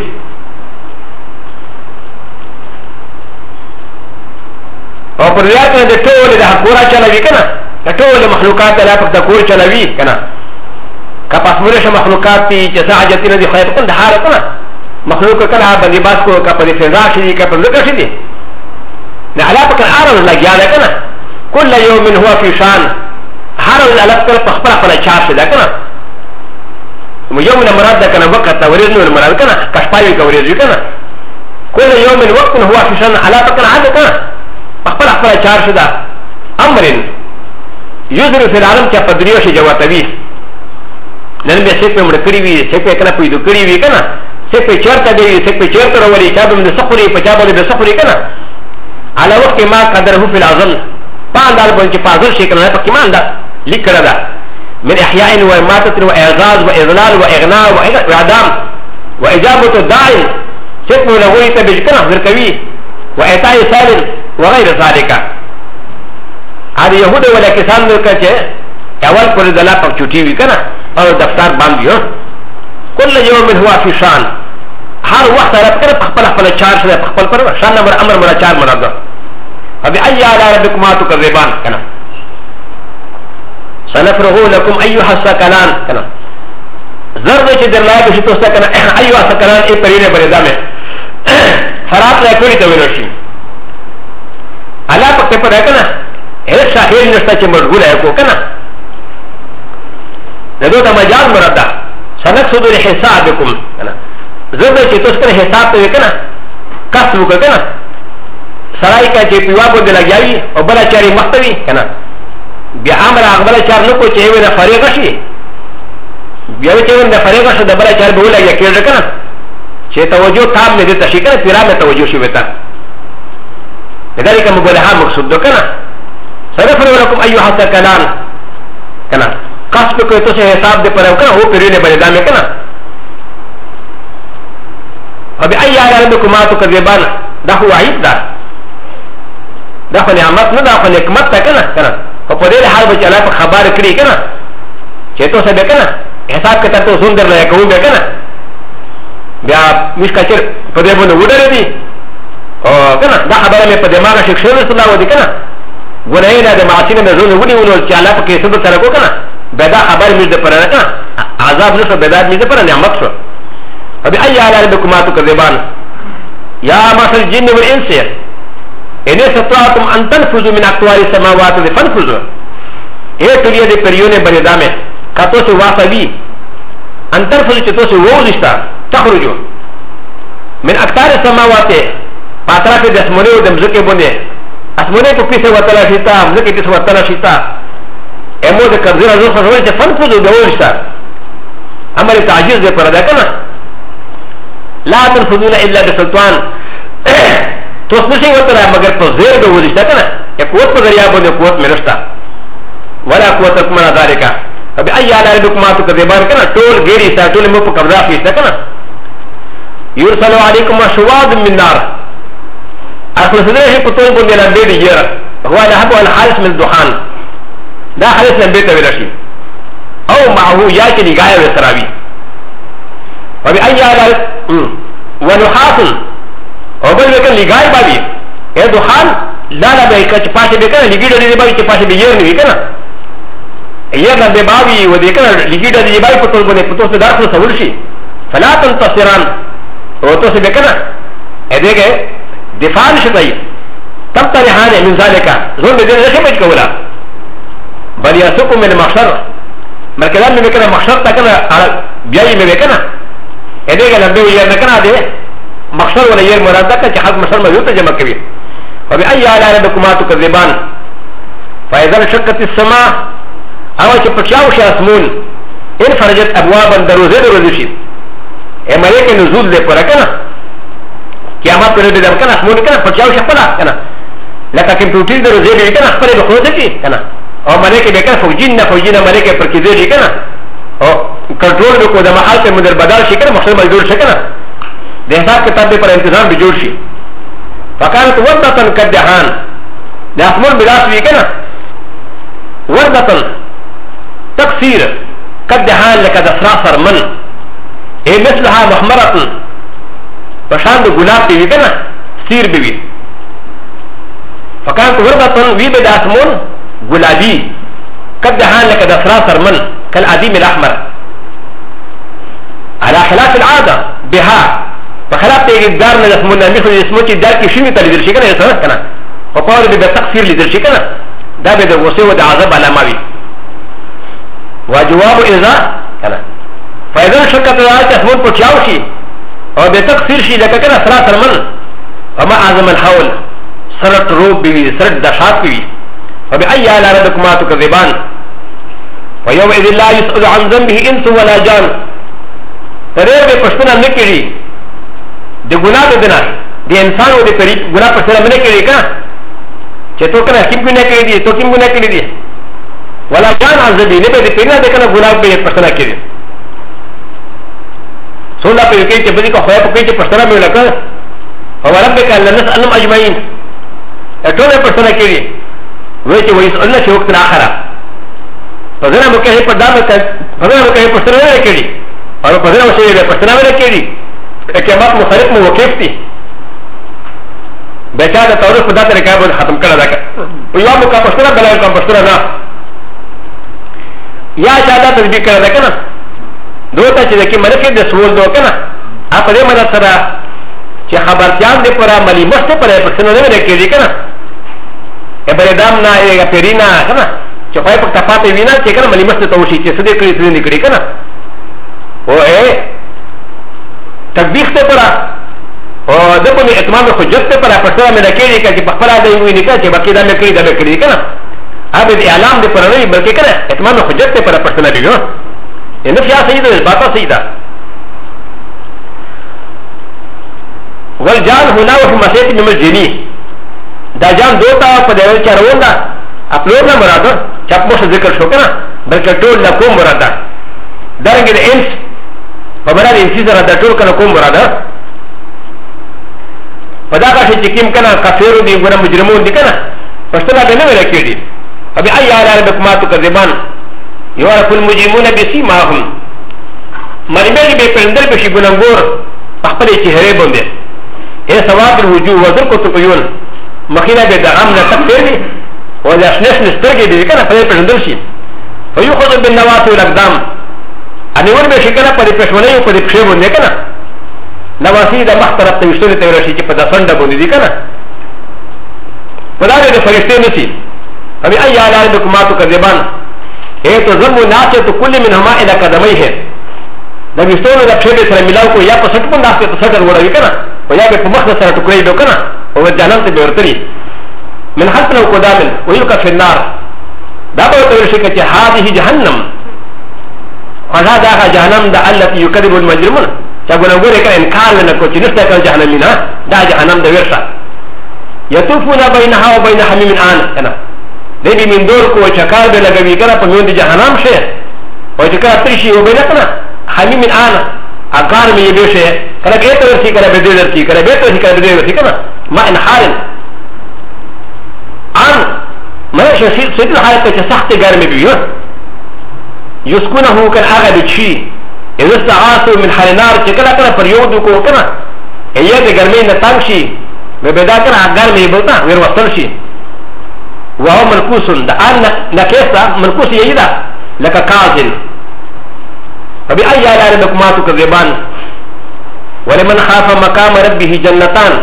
او پر ریاض نه د ټول د حقورا چلوي کنه د ټول مخلوقات لا پک د کور چلوي کنه کا پاسموره مخلوقات دي چې ساجت نه دي خیر کنه د حال کنه مخلوق کنه باندې باس کو کا په فضا شي کا په ذکر شي دي نه علا پک ارز لګیا ده کنه کل یوم هو فی شان هر الالف په خپل خپل چار شي ده کنه يوم المراد ده كان وقت توريزن المراد كان كشفاوي كوريزي كان كل يوم الوقت هو في شان على فكره هذا كان اخبر چار شدا امر يذر في العالم كيف دريو شي جواتوي لن به سيف مړکړي وي سيف کنه پيدو کړي وي کنه سيف چرته دی سيف چرته وري چا به سخري پچا به سخري کنه على وقت ما قدره في العزل پاندال بنچ پازل شي کنه پکې ماندا لیکړه ده من احياء واماته واعزاز واذلال واغناء واعدام واجابه الداعي سيف ولوي تبجكنا ذكوي واعطاء سالم وغير ذلك هذا يهود ولا كسان ذكر اول پر دلا پر چوٹی وی کنا اور دفتر باندھ دیو کل یوم هو فی شان هر وقت را پکر پخپل خپل چار شده پخپل پر شان نمبر امر مرا چار مراد ده ابي اي على ربكما تكذبان كنا سنفرغ لكم ايها الثقلان كنا ضرب چې درلای به تو څه کنه ايها الثقلان ای پرینه بریدا مې فرات لا کوي ته ویل شي الله پکې پره کنه هیڅ شاهد نشته چې مشغول ہے کو کنه دغه ته مجاز مراد ده سنقصد لحسابكم کنه زه چې تاسو کنه حساب ته کنه کس وکړه کنه سړی کا چې پیوا بده لګیاوي او بل چاري مختوي کنه بیا امر اغبل چار نو کو چې وینه فریغ شي بیا چې وینه فریغ شي د بل چار به ولګي کېږي کنه چې توجه تام نه دي تشي کنه پیرا مې توجه شي وتا لذلك مبالغه مقصود ده کنه سنفرغ لكم ايها الثقلان کنه قصد کوي ته حساب دې پر کنه هو پیرینه باندې دامه کنه ابي اي ربكما تكذبان ده هو عيب ده ده خو نعمت نه ده خو نعمت ده کنه او په دې حال به الله په خبر کړی کنه چې ته څه به کنه حساب کته ته سندر نه کوو به کنه بیا مشکچر په دې باندې وډره دي او کنه دا خبره مې په دماغ کې شوه رسول الله ودی کنه ګناه نه د معاصی نه زونه ودی ولول چې الله په کې څه سره کو کنه بدا خبر مې ده پر کنه عذاب نشو بدات مې ده پر نعمت شو ابي اي على ربكما تكذبان يا معشر الجن والانس ان استطعتم ان تنفذوا من اقطار السماوات فانفذوا ايه تريد بريونه بردامه كاتوس واسبي ان تنفذوا تتوس ووزشتا تخرجوا من اقطار السماوات پاترا د اسمونه او د مزکه بونه اسمونه په پیسه وتلا شتا مزکه پیسه وتلا شتا امو د کذرا زو خو چې فانفذوا دوشتا امر تعجيز ده پر ده کنه لا تنفذون الا بسلطان توس نشي وتر مگر په زیر به ولشته کنه یا قوت په ذریعہ باندې قوت مرشتا ولا قوت لكم على ذلك ابي اي على ربكما تكذبان کنه ټول غیری ساتول مو په قبضه کیسته کنه يرسل عليكم شواظ من نار اصل سره په ټول باندې لاندې دی یره هو له هغه الحارس من الدخان دا حارس من بیت ویل او معه یا چې دی غایو سراوی ابي اي على ونحاس او بل وکړه لګای باندې اے دخان لاله به کچ پاتې به کنه لګیډه دی باندې چې پاتې به یې نه وکنه یې نه به باوی و دې کنه لګیډه دی باندې په ټول باندې په توسه داخله سور شي فلا تنتصران او توسه به کنه اې دغه دفاع نشي تب ترهانه من ذلك زون به دې نه شي کولا بل يسكم من المحشر مرکزان مې کنه محشر تا کنه بیا یې مې کنه اې دغه نه به یې نه کنه دې مقصد ولا ير مراد ده چې حق مسلمان یو ته جمع کوي فبأي آلاء ربكما تكذبان فإذا انشقت السماء او چې پچاو شي اسمون ان فرجت ابوابا دروازه دروازه اے ملائکه نزول دې پر کنه قیامت پر دې دم کنه اسمون کنه پچاو شي خپل کنه لکه کمپیوټر دروازه دې کنه خپل به خو دې کنه او ملائکه به کنه فوجین ملائکه پر کې دې کنه او کنټرول کو د محل په مدر بدل شي کنه مخصوص مجبور شي کنه د حساب کتاب پر انتظام به جوړ شي فكانت وردة كالدهان د اسمون بلاس وی کنه وردة تكسير كالدهان لك دسراسر من اي مثلها محمرة فشان د گلاب دی کنه سیر بي فكانت وردة وی بد اسمون گلابي كالدهان لك دسراسر من كالعديم الاحمر على خلاف العادة بها فخلاف تيجدار من اسمون نميخ الاسموتي دار كشيني تلدر شكنا يسرس كنا فقال بتكسير لدر شكنا دا بده غصه ود عذاب على ماوي وجواب اذا كنا فاذا شكت ذلك اسمون بتشاوشي او بتكسير شي لك كنا سرات المن وما اعظم الحول سرت روب بي سرت دشات بي فبأي آلاء ربكما تكذبان ويومئذ لا يسأل عن ذنبه انس ولا جان فرير بپشتنا نکړي د ګناه د دنا د انسان او د پری ګناه پر سره منه کړي کا چې تو کنه کیم ګناه کړی دي تو کیم ګناه کړی دي ولا جان عذابي نه به د پینا د کنه ګناه په پر سره کړي سولا په کې چې بلی کو خو په کې چې پر سره مې لکه او ربک لنسألهم اجمعين ټول پر سره کړي وای چې وایي الله چې وخت اخره فزنه مو کې په دامه فزنه مو کې پر سره نه کړي او په دغه شی په پر سره نه کړي قیامت مختلف موقف دي بچا د تعارف په دا طریقه باندې ختم کړه دا یو مو کا پښتنه بل یو کا پښتنه نه یا چا دا تدبیر کړه دا کنه دوته چې کې ملک د سوال دو کنه اپ دې مدد سره چې خبرتيان دې پورا ملي مست پرې پښتنه نه لري کنه ابردام نه یا پیرینا کنه چې پای په تفاته وینا چې کنه ملي مست توشي چې سده کړی سده نکړي کنه او تطبیق ته پورا او د په اتمام حجت ته پورا پښتنه مې لکېږي چې په خپل د ویني کې چې باقي دا مې کړی دا مې کړی کنه هغه د اعلام دې پورا نه بلکې کنه اتمام حجت ته پورا پښتنه دی نو ان فيها سيده الباطه سيده والجان هنا وفي مسيت من الجني دا جان دوتا په دې چارون دا خپلو نه مراد چې په څه ذکر شو کنه بلکې ټول لا کوم مراد ده درنګ د انس په مراد انس سره د ټول کنه کوم مراد ده په دا کې چې کوم کنه کافر دي ګره مجرمون دي کنه پښتنه به نه ویل کېږي ابي اي على ربكما تكذبان يعرف المجرمون بسيماهم مرمي به پندل به شي ګنګور خپل چهره باندې اے سواد الوجوه وذكرت العيون مخينا به د امن تکفیر ولا شنش نسترګي دي کنه په پندل شي فيخذ بالنوات والاقدام ان ور به شي کنه په پښونه او په پښه باندې کنه نواسی د مخترب ته وشتل ته ورشي چې په دسند باندې دي کنه په دا د فرشته نشي ابي اي على ربكما تكذبان اے تو ضم ناصت كل منهما الى قدميه د وشتونو د پښه سره ملاو کو یا په سټ باندې ناصت سټر وړوي کنه او یا په مخ سره ټکړې دو کنه او جنت ته ورتري من حسن وقدام ويلقى في النار دا به تورشي چې هذه جهنم هذا جهنم دا التي يكذب المجرمون چې ګورګورې کا انکار نه کوي چې نشته کول جهنم نه دا جهنم د ورشه يطوفون بينها وبين حميم آن کنه دې من دور کو چکار به لګوي کنه په نوم د جهنم شه او چې کار ترشي وبینه کنه حميم آن اکار می به شه کنه کې ته ورسي کنه به دې ورسي کنه به ته ورسي کنه به دې ورسي کنه ما ان حال ان ما شي سيد الحالت ته سخت ګرمي بيو يسكنه كان اغا بشي اذا استعاصوا من حال نار چکلا کنه پر یو دو کو کنه ایه د ګرمي نه تنگ شي به بدا کنه ګرمي بوتا ور وصل شي وهو منقوس ده ان نكيسا منقوس يدا لك كاذن فبأي آلاء ربكما تكذبان ولمن خاف مقام ربه جنتان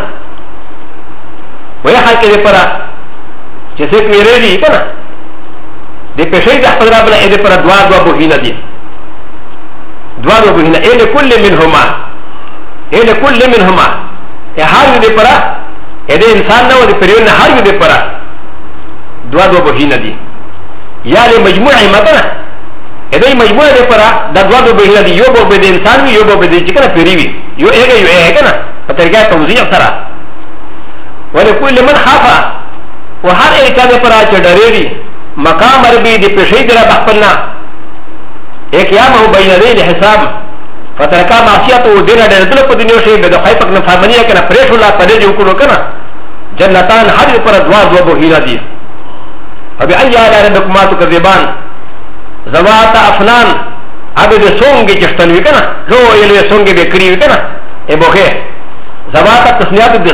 ويحال كده پرا جسے کوئرے دی کنا دے پیشای دا خپل رب له دې پر دوا بوهینه دي دوا بوهینه اله کل منهما اله کل منهما هر دې پر دې انسان نو دې پرې نه هر دې پر دوا بوهینه دي یا له مجموعه متنا دې مجموعه دې پر دا دوا بوهینه دي یو به دې انسان یو به دې چې کنه پری وي یو هغه کنه په طریقه توضیح سره ولکل من خاف وهر ایک دې پر چې ډېری مقام ربي دي پښې دره بخپلنا ایک یا مو بینه دې حساب فترکا معصیت او دینه دې دل په دنیا شي به د خیفق نه فرمانیه کنه پرېښ الله پدې جو کړو کنه جنتان هر پر دوا بوهینا دي ابي اي على ربكما تكذبان زوات افنان ابي دې سونګي چشتنوي کنه لو یې سونګي به کړی کنه ای بوخه زوات تسنیات دې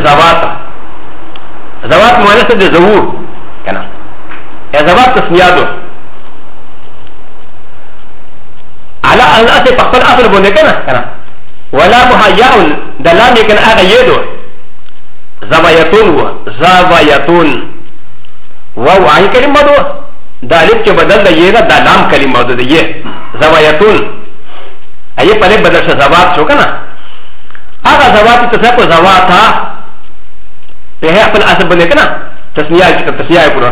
زوات مؤنث دې زوور کنه زوات تسنیادو على ان اتي فقط اثر بونكنا كنا ولا مهياء دلام يكن اغا يدو زوايتون واو عين كلمه دو دالب کے بدل دئیے دلام کلمه دو دئیے زوايتون اي پلے بدل سے زوات شو کنا اغا زوات تصف زواتا پہ اپن اثر بونكنا تسنیہ پورا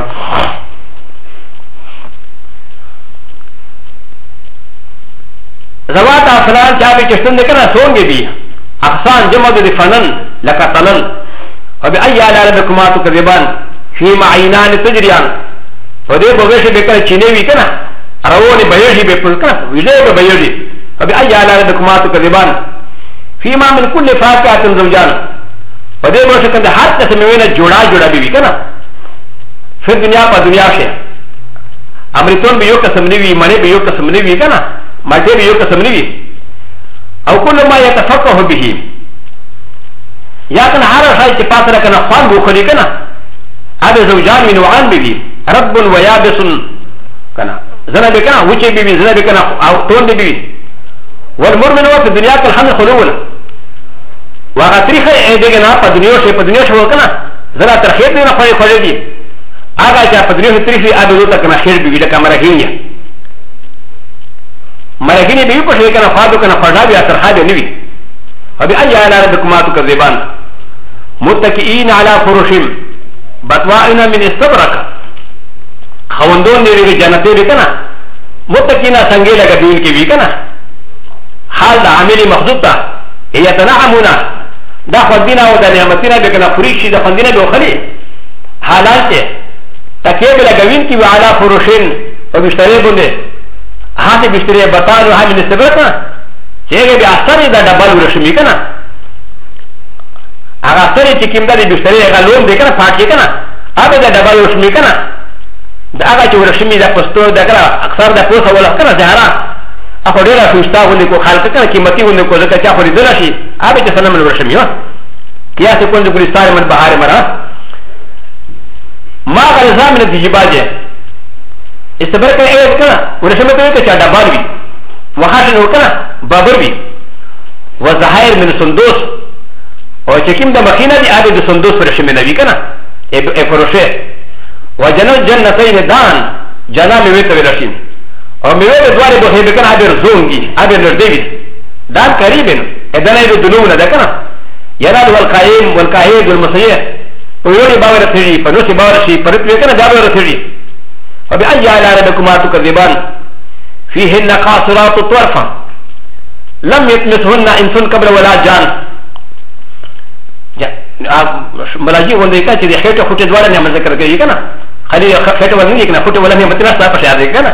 زوات افلان چاہے چشتن کنا سونگے بھی اقسان جمع دے فنن لکا تنن وبی ای آلاء ربکما تکذبان فی معینان تجریان ودے بوگیشی بکر چینیوی کنا روونی بیجی بکر کنا ویجے بیجی وبی ای آلاء ربکما تکذبان فی ما من کل فاکات زوجان ودے بوگیشی کنا ہر قسم میں جوڑا جوڑا بھی کنا پھر دنیا پا دنیا سے امریتون بھی یو قسم نیوی منی بھی یو قسم نیوی کنا مالته به یو قسم نیوی او کله ما يتفقه به یا کنه هر شای چې پاتره کنه خوان بوخلی کنه ابي زوجان من وعن بي رب ويابس کنه زنه به کنه وچه بي زنه به کنه او تون بي والمؤمن هو في الدنيا كالحمل خلونا وغتريخه ادغنا په دنیا شو کنه زنه تر خیر نه خوي خوي دي هغه چې په دنیا تريخي ابي وته کنه خیر بي لکه مرهینه مرهینه به په شي کنه فادو کنه فردا بیا تر حاجه نوي ابي اي على ربكما تكذبان متكئين على فرش بطوائنا من استبرق خوندون دي جنته دي كنا متكئين سنگي لگا دين کی بھی كنا حال دا عامل مخزوب تا يتنعمون دا خدینا و دا نعمتینا بکنا فریشی دا خدینا بی خلی حالان چه تکیب لگوین کی وعلا فرشین و بشتری بنده حاتی بشتری بطان و حال من استبرق نا چه بی اثر دا دبال ورشمی کنا هغه سره چې کوم د بسترې هغه لون دی کنه پاکي کنه هغه د ډبل ورشمي کنه دا هغه چې ورشمي د پستو د کنه اکثر د پوسه ولا کنه زهرا اخو ډیره خوشتا ولې کو خلک کنه قیمتي ولې کو ځکه چې اخو دې راشي هغه چې سنم ورشمي ها کیا څه کوم د ګلستان من بهار مرا ما غلظام من الجباجه استبر کنه اې کنه ورشمي ته چې ډبل وي وخاشن وکنه بابر وي وزهائر من سندوس او چې کوم د مخینه دی هغه د سندوس پر شمه نوي کنه ا فروشه وجنت جنتين دان جنا میوه ته ورشین او میوه د دواره به به کنه هغه زونګي هغه نردوی دان قریبن ادنه د دلونه ده کنه یراد والقائم والقائد والمسيح او یوري باور تھری په نوې باور شي پر دې کنه دا باور تھری او به اي على ربكما تكذبان فيهن قاصرات الطرف لم يطمثهن انس قبل ولا جان ملاجی ونده که چه دی خیٹه خوٹه دواره نعمت ذکر کری کنه خالی خیٹه ونده نی کنه خوٹه ولا نعمت نستا پشه آده کنه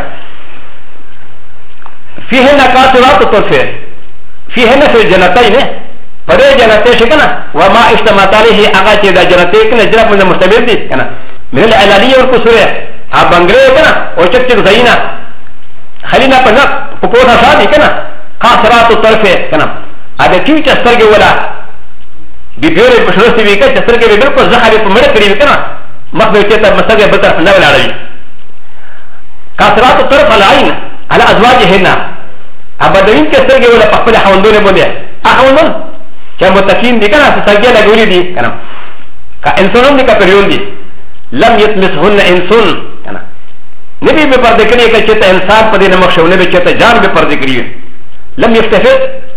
فیهن قاصرات الطرف فیهن فی الجنتین پده جنته شه کنه وما اجتماعت علیه اغا چه دا جنته کنه جراب من مستبیل دی کنه من العلالیه والقصوره بنگره کنه او چک چک زینا خالی نا پنک پپوسا شادی کنه قاصرات الطرف کنه آده چی چسترگه ولا بيبيوري بشرسي بيكا تسرقي بيبيركو زخاري فمرة كريم كنا مخبر كتا مستقى بطرف النبل علي كاسرات الطرف العين على أزواجهن أبدوين كسرقي ولا بقبل حوندون بني أحوندون كان متكين دي كنا تسرقي لغوري دي كنا كإنسانون دي كبريون دي لم يتمسهن إنسون كنا نبي بپردكري كتا إنسان پده نمخشو نبي كتا جان بپردكري لم يفتفت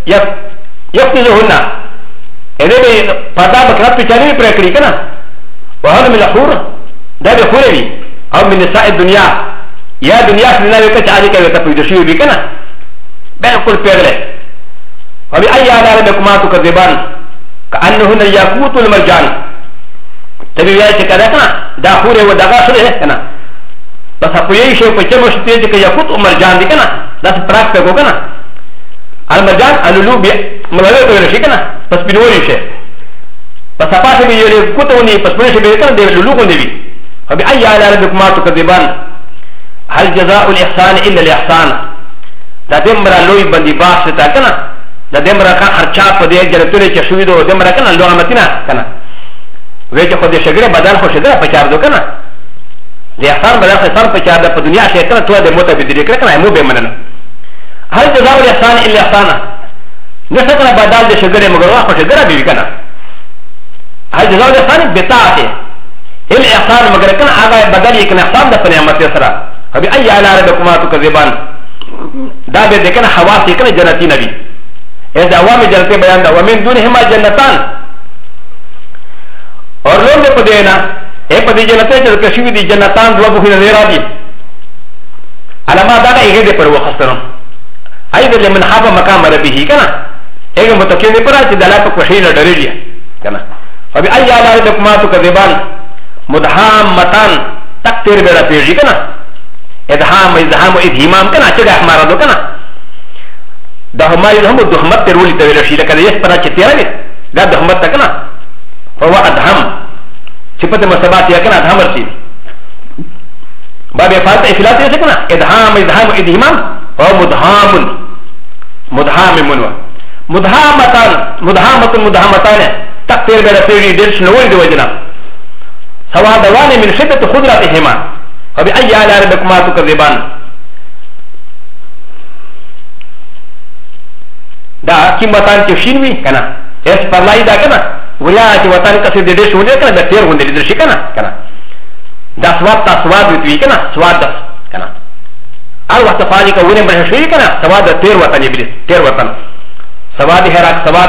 يفتزهن ا دې به پتا بکرات په چالي پر کړی کنه وهذا من الحور دا به خوري او من نساء الدنيا یا دنیا څخه نه وکړي چې اړ کې ته پیدا شي وي کنه بالکل پیغله او بي اي على ربكما تكذبان كانهن الياقوت والمرجان تبي وایي چې کله کنه دا خوري و دغه سره کنه پس په یوه شی په چمو شته چې یاقوت او مرجان دي کنه دا پراک په کو کنه المرجان الولو بي ملالو ته شي کنه پس بنوري شي پس اپاسه بي يلي کوتوني پس پرشه بي کنه دي لولو کو دي فبي اي على ربكما تكذبان هل جزاء الاحسان الا الاحسان دا دمرا لوی بندي باس تا کنه دا دمرا کا خرچا په دې جرتوري چې شوې دو دمرا کنه لوغمتینا کنه وې چې خو دې شګره بدل خو شګره پچار دو کنه دې احسان بدل خو سر پچار د په دنیا کې کنه تو دې موته به دې کنه مو به مننه هل جزاء الاحسان الا الاحسان نسكنا بدل دي شجره مغروا خو شجره بي كنا هل جزاء الاحسان بتاعته الاحسان مگر كنا اغا بدل يكن احسان ده نعمت يسرا فبي اي على ربكما تكذبان دا به دكنا حواس كنا جنتي نبي اذا عوام جنتي بيان ده ومن دونهما جنتان اور لوگ نے پدینا اے پدی جنتے جو کشوی دی جنتان دو بو نے را دی علامہ دا اے دے پر وخسترم اي دل من حاب مقام ربه كنا ايه متكين پر چې دلته په شي نه ډریږي کنه فبي اي على ربكما تكذبان مدهامتان تکتیر بیره پیږي کنه ادهام ازهام ادهمام کنه چې د احمر دو کنه ده ما يهم دهمت ترولي ته ویل شي لکه یې پر چې تیرې دا دهمت کنه فهو ادهم صفت مسبات یا کنه ادهم ورسي باب فات افلات یې کنه ادهام ازهام ادهمام او مدهام منو مدهامتان مدهامتان تک تیر بلا تیری دلش نوری دو وجنا سوا دوان من شدت خضرتهما فبأي آلاء ربكما تكذبان دا كم وطن تشين وي كنا اس پرلاي دا كنا ويا چې وطن کسي د دې شونه کنه د تیر غونډې د شي کنه کنه دا سواد تا سواد وي کنه سواد ده کنه او وخت فاجي کوونه به شي کنه سواد د تیر وطن ابلیس تیر وطن سواد هراك سواد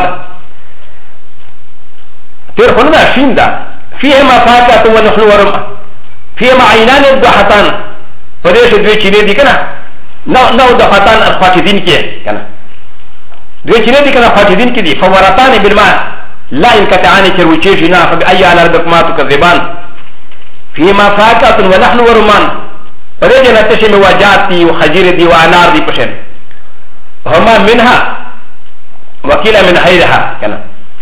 تیر خونه دا شین ده فيهما فاكهة ونحل ورم فيهما عينان الضحتان فديش دوي چيني دي كنا نو ضحتان الخاتدين كي كنا دوي چيني دي كنا خاتدين كي دي فورتان بالماء لا ينقطعان كروچيشنا فبأي آلاء ربكما تكذبان فيهما فاكهة ونحل ورمان فديش نتشي مواجات دي وخجير دي وانار دي پشن هما منها وكيل من خيرها كنا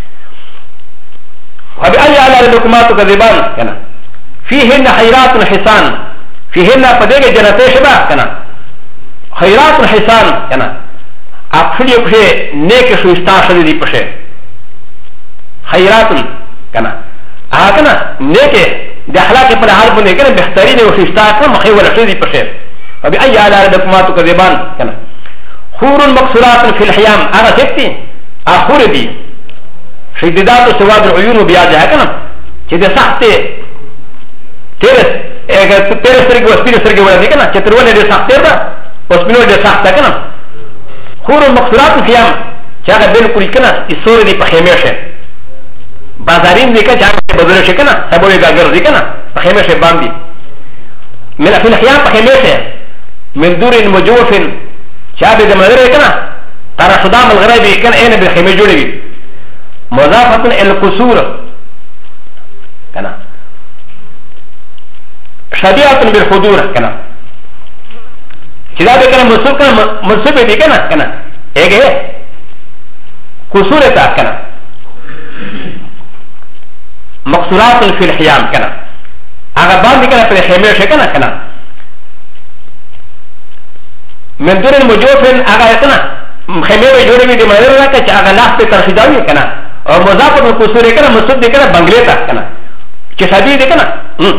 وبأي آلاء ربكما تكذبان كنا فيهن خيرات حسان فيهن فديك جنتي شبا كنا خيرات حسان كنا أقفلي بشي نيك شو استاشد دي بشي خيرات كنا كنا نيك دي أخلاق پر حال بنده كنا بحترين وشو استاشد مخي ولا شو دي بشي وبأي آلاء ربكما تكذبان كنا خور مقصورات في الحيام أنا سكتي أخور دي شديدات سواد العيون بياجها كنا كده سخت تيرس تيرس سرقة وسبين سرقة ولا دي كنا كتروان دي سخت ده وسبينو دي سخت كنا خور المقصورات الخيام جاء بالكل كنا الصور دي بخيمشه بازارين دي كنا جاء بزرش كنا سبولي غاغر دي كنا بخيمشه باندي من في الخيام بخيمشه من دور مجوف جاء بزمانه كنا ترى صدام الغربي كان اين بالخيمه جوړي مضافة القصور كنا شبيهة بالحضور كنا كذا بكنا منصوب كنا منصوب دي كنا كنا ايه قصور تا كنا مقصورات في الحيام كنا اغبان دي كنا في الحيمير كنا كنا من دون المجوف اغا كنا خيمير جوري دي مدرنا كچ اغا لاحظ ترشداوي كنا او مضاف القصور كنا منصوب دي كنا بنگليتا كنا كشبيه دي كنا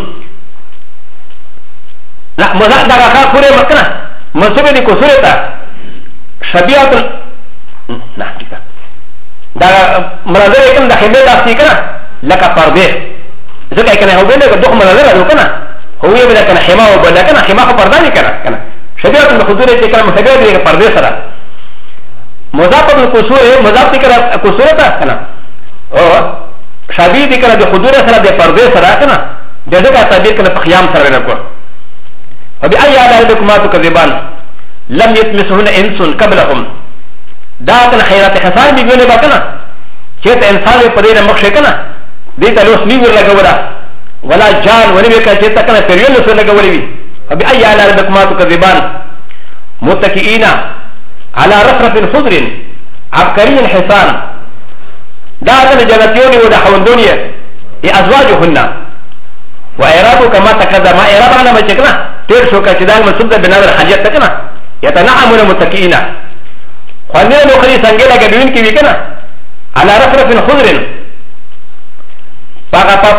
لا مضاف دغه کا پوره مکنه منصوب دي قصور تا شبيهه نه ٹھیک دا مناظر کنا د خیمه تاسي کنا لکه پرده ځکه کنه هو بنه دغه مناظر له کنا هو یې بل کنه خیمه او بل کنه خیمه خو پرده نه کنا کنا شبيهه القصور دي کنا مشابه دي پرده سره مضاف القصور مضاف دي کنا قصور تا کنا او شبيه دي کنا د حضور سره د پرده سره کنا دغه تعبیر کنا په خیام سره نه کو وبأي آلاء ربكما تكذبان لم يتمسهن إنس قبلهم داكن خيرات حسان بيقولي باكنا كيت إنسان يقدر مخشكنا ديتا لوس نيور لغورا ولا جان ونبيكا كيتا كنا فريون لسو لغوري وبأي آلاء ربكما تكذبان متكئين على رفرف خضر عبقري حسان داكن جنتيوني ودحوندوني أزواجهن وإرادو كما تكذب ما إرادنا ما تكنا تير شوكا كدان منصوب ده بنظر حاجات تكنا يتنعمون متكئين خلينا نخلي سنجيلا كبيرين كي بيكنا على رفرف خضر باغا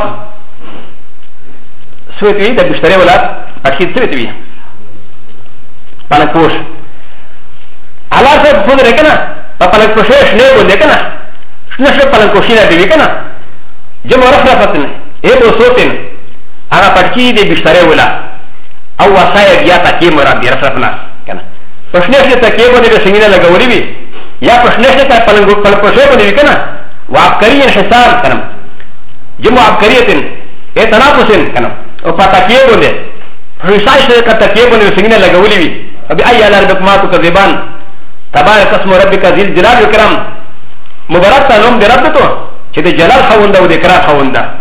سويتوي ده بشتري ولا اكيد سويتوي پالکوش على رفرف خضر كنا پالکوشش نه بوده كنا شنو پالکوشينا دي كنا جمع رفرفتن ايه دو صوتن اغا پټکی دي بشتري ولا او وصايا بیا تکي مراد دي رفرفنا کنه پښنه ته تکي باندې به څنګه لګوري وي یا پښنه ته پلنګ پښه باندې کنه وعبقري حساب کنه جمع عبقريتن اي تنافسن کنه او پتکي باندې حساب ته تکي باندې څنګه لګوري وي ابي اي على ربكما تكذبان تبارك اسم ربك ذي الجلال والكرام مبارك نوم دي رب ته چې د جلال خوند او د کرام خوند